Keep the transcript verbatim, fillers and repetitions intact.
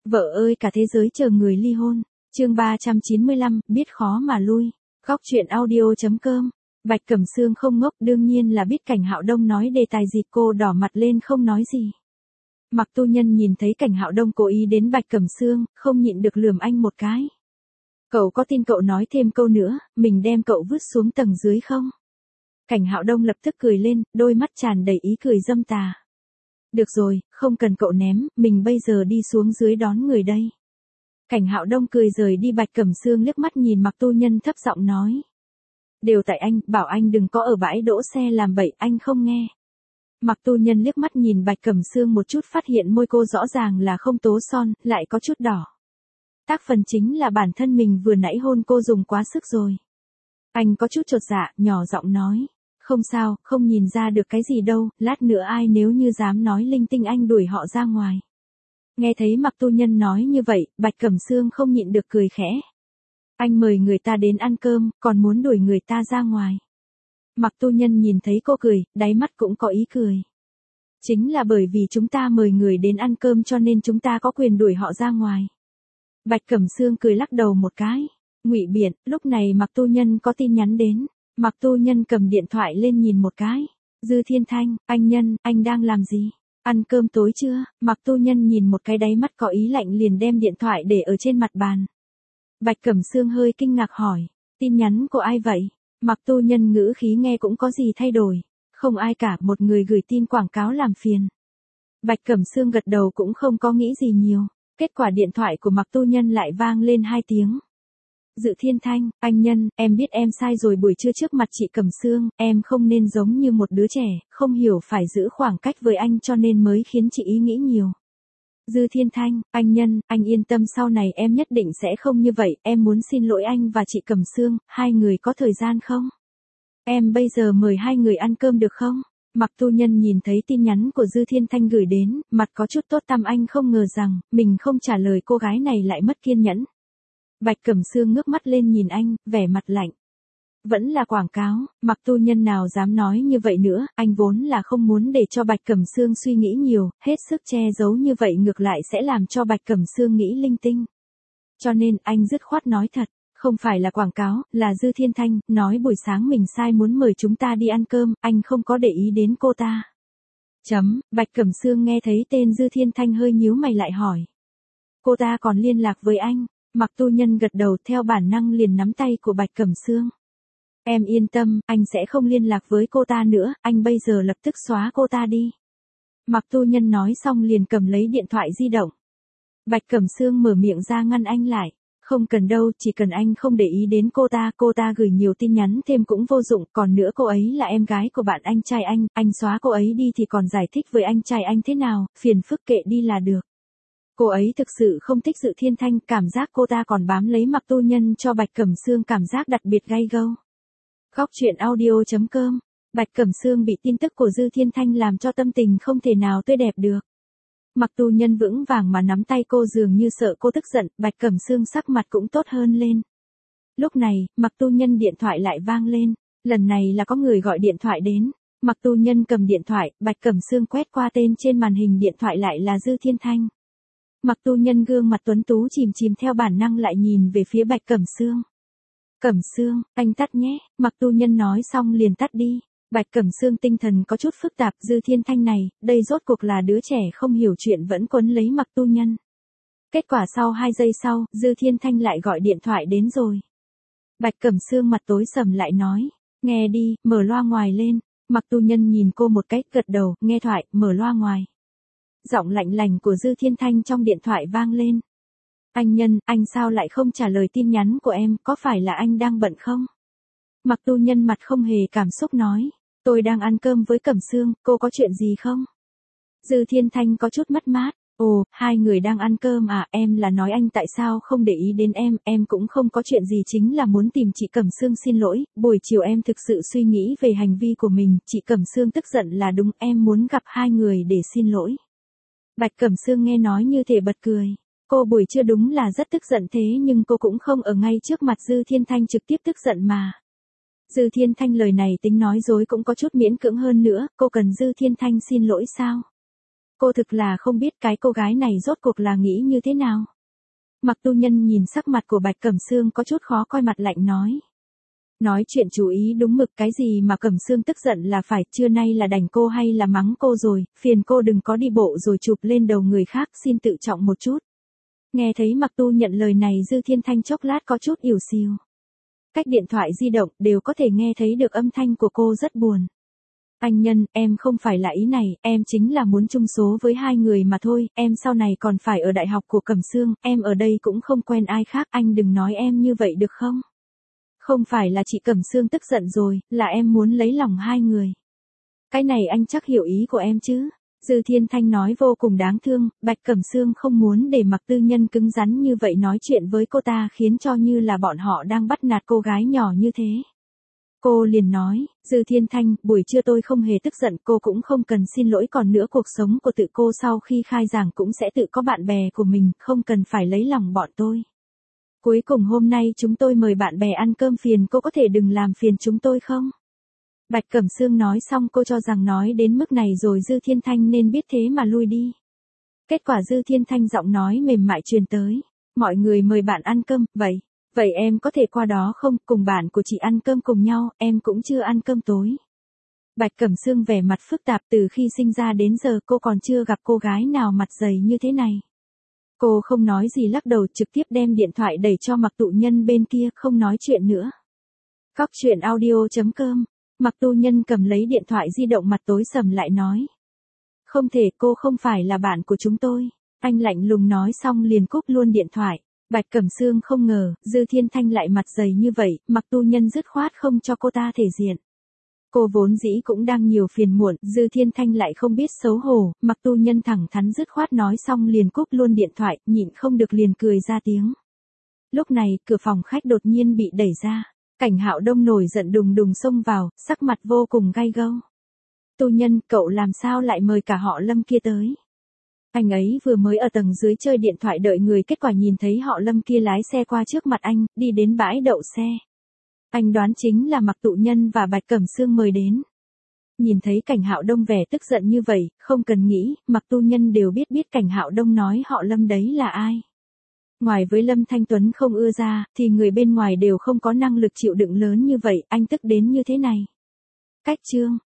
Vợ ơi cả thế giới chờ người ly hôn. Chương ba trăm chín mươi lăm, biết khó mà lui. Góc truyện audio.com. Bạch Cẩm Sương không ngốc, đương nhiên là biết Cảnh Hạo Đông nói đề tài gì, cô đỏ mặt lên không nói gì. Mặc Tu Nhân nhìn thấy Cảnh Hạo Đông cố ý đến Bạch Cẩm Sương, không nhịn được lườm anh một cái. Cậu có tin cậu nói thêm câu nữa, mình đem cậu vứt xuống tầng dưới không? Cảnh Hạo Đông lập tức cười lên, đôi mắt tràn đầy ý cười dâm tà. Được rồi, không cần cậu ném, mình bây giờ đi xuống dưới đón người đây. Cảnh Hạo Đông cười rời đi. Bạch Cẩm Sương liếc mắt nhìn Mặc Tu Nhân thấp giọng nói. Đều tại anh, bảo anh đừng có ở bãi đỗ xe làm bậy, anh không nghe. Mặc Tu Nhân liếc mắt nhìn Bạch Cẩm Sương một chút, phát hiện môi cô rõ ràng là không tố son, lại có chút đỏ. Tác phần chính là bản thân mình vừa nãy hôn cô dùng quá sức rồi. Anh có chút chột dạ, nhỏ giọng nói. Không sao, không nhìn ra được cái gì đâu, lát nữa ai nếu như dám nói linh tinh anh đuổi họ ra ngoài. Nghe thấy Mặc Tu Nhân nói như vậy, Bạch Cẩm Sương không nhịn được cười khẽ. Anh mời người ta đến ăn cơm, còn muốn đuổi người ta ra ngoài. Mặc Tu Nhân nhìn thấy cô cười, đáy mắt cũng có ý cười. Chính là bởi vì chúng ta mời người đến ăn cơm cho nên chúng ta có quyền đuổi họ ra ngoài. Bạch Cẩm Sương cười lắc đầu một cái. Ngụy biện. Lúc này Mặc Tu Nhân có tin nhắn đến. Mặc Tu Nhân cầm điện thoại lên nhìn một cái. Dư Thiên Thanh, anh Nhân, anh đang làm gì? Ăn cơm tối chưa? Mặc Tu Nhân nhìn một cái đáy mắt có ý lạnh liền đem điện thoại để ở trên mặt bàn. Bạch Cẩm Sương hơi kinh ngạc hỏi. Tin nhắn của ai vậy? Mặc Tu Nhân ngữ khí nghe cũng có gì thay đổi. Không ai cả, một người gửi tin quảng cáo làm phiền. Bạch Cẩm Sương gật đầu cũng không có nghĩ gì nhiều. Kết quả điện thoại của Mặc Tu Nhân lại vang lên hai tiếng. Dự Thiên Thanh, anh Nhân, em biết em sai rồi, buổi trưa trước mặt chị Cẩm Sương, em không nên giống như một đứa trẻ, không hiểu phải giữ khoảng cách với anh cho nên mới khiến chị ý nghĩ nhiều. Dư Thiên Thanh, anh Nhân, anh yên tâm, sau này em nhất định sẽ không như vậy, em muốn xin lỗi anh và chị Cẩm Sương, hai người có thời gian không? Em bây giờ mời hai người ăn cơm được không? Mặc Tu Nhân nhìn thấy tin nhắn của Dư Thiên Thanh gửi đến, mặt có chút tốt tăm, anh không ngờ rằng, mình không trả lời cô gái này lại mất kiên nhẫn. Bạch Cẩm Sương ngước mắt lên nhìn anh, vẻ mặt lạnh. Vẫn là quảng cáo, Mặc Tu Nhân nào dám nói như vậy nữa, anh vốn là không muốn để cho Bạch Cẩm Sương suy nghĩ nhiều, hết sức che giấu như vậy ngược lại sẽ làm cho Bạch Cẩm Sương nghĩ linh tinh. Cho nên anh dứt khoát nói thật, không phải là quảng cáo, là Dư Thiên Thanh, nói buổi sáng mình sai muốn mời chúng ta đi ăn cơm, anh không có để ý đến cô ta. Chấm, Bạch Cẩm Sương nghe thấy tên Dư Thiên Thanh hơi nhíu mày lại hỏi. Cô ta còn liên lạc với anh? Mặc Tu Nhân gật đầu, theo bản năng liền nắm tay của Bạch Cẩm Sương. Em yên tâm, anh sẽ không liên lạc với cô ta nữa, anh bây giờ lập tức xóa cô ta đi. Mặc Tu Nhân nói xong liền cầm lấy điện thoại di động. Bạch Cẩm Sương mở miệng ra ngăn anh lại. Không cần đâu, chỉ cần anh không để ý đến cô ta, cô ta gửi nhiều tin nhắn thêm cũng vô dụng, còn nữa cô ấy là em gái của bạn anh trai anh, anh xóa cô ấy đi thì còn giải thích với anh trai anh thế nào, phiền phức kệ đi là được. Cô ấy thực sự không thích Dự Thiên Thanh, cảm giác cô ta còn bám lấy Mặc Tu Nhân cho Bạch Cẩm Sương cảm giác đặc biệt gay gâu. Góc truyện audio.com. Bạch Cẩm Sương bị tin tức của Dư Thiên Thanh làm cho tâm tình không thể nào tươi đẹp được. Mặc Tu Nhân vững vàng mà nắm tay cô, dường như sợ cô tức giận, Bạch Cẩm Sương sắc mặt cũng tốt hơn lên. Lúc này, Mặc Tu Nhân điện thoại lại vang lên, lần này là có người gọi điện thoại đến. Mặc Tu Nhân cầm điện thoại, Bạch Cẩm Sương quét qua tên trên màn hình điện thoại lại là Dư Thiên Thanh. Mặc Tu Nhân gương mặt tuấn tú chìm chìm, theo bản năng lại nhìn về phía Bạch Cẩm Sương. Cẩm Sương, anh tắt nhé. Mặc Tu Nhân nói xong liền tắt đi. Bạch Cẩm Sương tinh thần có chút phức tạp, Dư Thiên Thanh này, đây rốt cuộc là đứa trẻ không hiểu chuyện vẫn quấn lấy Mặc Tu Nhân. Kết quả sau hai giây sau, Dư Thiên Thanh lại gọi điện thoại đến rồi. Bạch Cẩm Sương mặt tối sầm lại nói, nghe đi, mở loa ngoài lên. Mặc Tu Nhân nhìn cô một cái, gật đầu, nghe thoại, mở loa ngoài. Giọng lạnh lành của Dư Thiên Thanh trong điện thoại vang lên. Anh Nhân, anh sao lại không trả lời tin nhắn của em, có phải là anh đang bận không? Mặc Tu Nhân mặt không hề cảm xúc nói, tôi đang ăn cơm với Cẩm Sương, cô có chuyện gì không? Dư Thiên Thanh có chút mất mát, ồ, hai người đang ăn cơm à, em là nói anh tại sao không để ý đến em, em cũng không có chuyện gì, chính là muốn tìm chị Cẩm Sương xin lỗi, buổi chiều em thực sự suy nghĩ về hành vi của mình, chị Cẩm Sương tức giận là đúng, em muốn gặp hai người để xin lỗi. Bạch Cẩm Sương nghe nói như thể bật cười. Cô buổi trưa đúng là rất tức giận, thế nhưng cô cũng không ở ngay trước mặt Dư Thiên Thanh trực tiếp tức giận mà. Dư Thiên Thanh lời này tính nói dối cũng có chút miễn cưỡng hơn nữa, cô cần Dư Thiên Thanh xin lỗi sao? Cô thực là không biết cái cô gái này rốt cuộc là nghĩ như thế nào. Mặc tu nhân nhìn sắc mặt của Bạch Cẩm Sương có chút khó coi, mặt lạnh nói. Nói chuyện chú ý đúng mực, cái gì mà Cẩm Sương tức giận là phải, trưa nay là đành cô hay là mắng cô rồi, phiền cô đừng có đi bộ rồi chụp lên đầu người khác, xin tự trọng một chút. Nghe thấy Mặc Tu nhận lời này, Dư Thiên Thanh chốc lát có chút ỉu xìu. Cách điện thoại di động đều có thể nghe thấy được âm thanh của cô rất buồn. Anh Nhân, em không phải là ý này, em chính là muốn chung số với hai người mà thôi, em sau này còn phải ở đại học của Cẩm Sương, em ở đây cũng không quen ai khác, anh đừng nói em như vậy được không? Không phải là chị Cẩm Sương tức giận rồi, là em muốn lấy lòng hai người. Cái này anh chắc hiểu ý của em chứ? Dư Thiên Thanh nói vô cùng đáng thương, Bạch Cẩm Sương không muốn để Mặc Tư Nhân cứng rắn như vậy nói chuyện với cô ta, khiến cho như là bọn họ đang bắt nạt cô gái nhỏ như thế. Cô liền nói, Dư Thiên Thanh, buổi trưa tôi không hề tức giận, cô cũng không cần xin lỗi, còn nữa cuộc sống của tự cô sau khi khai giảng cũng sẽ tự có bạn bè của mình, không cần phải lấy lòng bọn tôi. Cuối cùng hôm nay chúng tôi mời bạn bè ăn cơm, phiền cô có thể đừng làm phiền chúng tôi không? Bạch Cẩm Sương nói xong cô cho rằng nói đến mức này rồi Dư Thiên Thanh nên biết thế mà lui đi. Kết quả Dư Thiên Thanh giọng nói mềm mại truyền tới, mọi người mời bạn ăn cơm, vậy, vậy em có thể qua đó không, cùng bạn của chị ăn cơm cùng nhau, em cũng chưa ăn cơm tối. Bạch Cẩm Sương vẻ mặt phức tạp, từ khi sinh ra đến giờ cô còn chưa gặp cô gái nào mặt dày như thế này. Cô không nói gì lắc đầu, trực tiếp đem điện thoại đẩy cho Mặc Tu Nhân bên kia, không nói chuyện nữa. Cóc truyện audio chấm com. Mặc Tu Nhân cầm lấy điện thoại di động, mặt tối sầm lại nói. Không thể, cô không phải là bạn của chúng tôi. Anh lạnh lùng nói xong liền cúp luôn điện thoại. Bạch Cẩm Sương không ngờ, Dư Thiên Thanh lại mặt dày như vậy, Mặc Tu Nhân dứt khoát không cho cô ta thể diện. Cô vốn dĩ cũng đang nhiều phiền muộn, Dư Thiên Thanh lại không biết xấu hổ, Mặc Tu Nhân thẳng thắn dứt khoát nói xong liền cúp luôn điện thoại, nhịn không được liền cười ra tiếng. Lúc này, cửa phòng khách đột nhiên bị đẩy ra. Cảnh Hạo Đông nổi giận đùng đùng xông vào, sắc mặt vô cùng gay gâu. Tu Nhân, cậu làm sao lại mời cả họ Lâm kia tới? Anh ấy vừa mới ở tầng dưới chơi điện thoại đợi người, kết quả nhìn thấy họ Lâm kia lái xe qua trước mặt anh, đi đến bãi đậu xe. Anh đoán chính là Mặc Tu Nhân và Bạch Cẩm Sương mời đến. Nhìn thấy Cảnh Hạo Đông vẻ tức giận như vậy, không cần nghĩ, Mặc Tu Nhân đều biết biết Cảnh Hạo Đông nói họ Lâm đấy là ai. Ngoài với Lâm Thanh Tuấn không ưa ra, thì người bên ngoài đều không có năng lực chịu đựng lớn như vậy, anh tức đến như thế này. Cách chương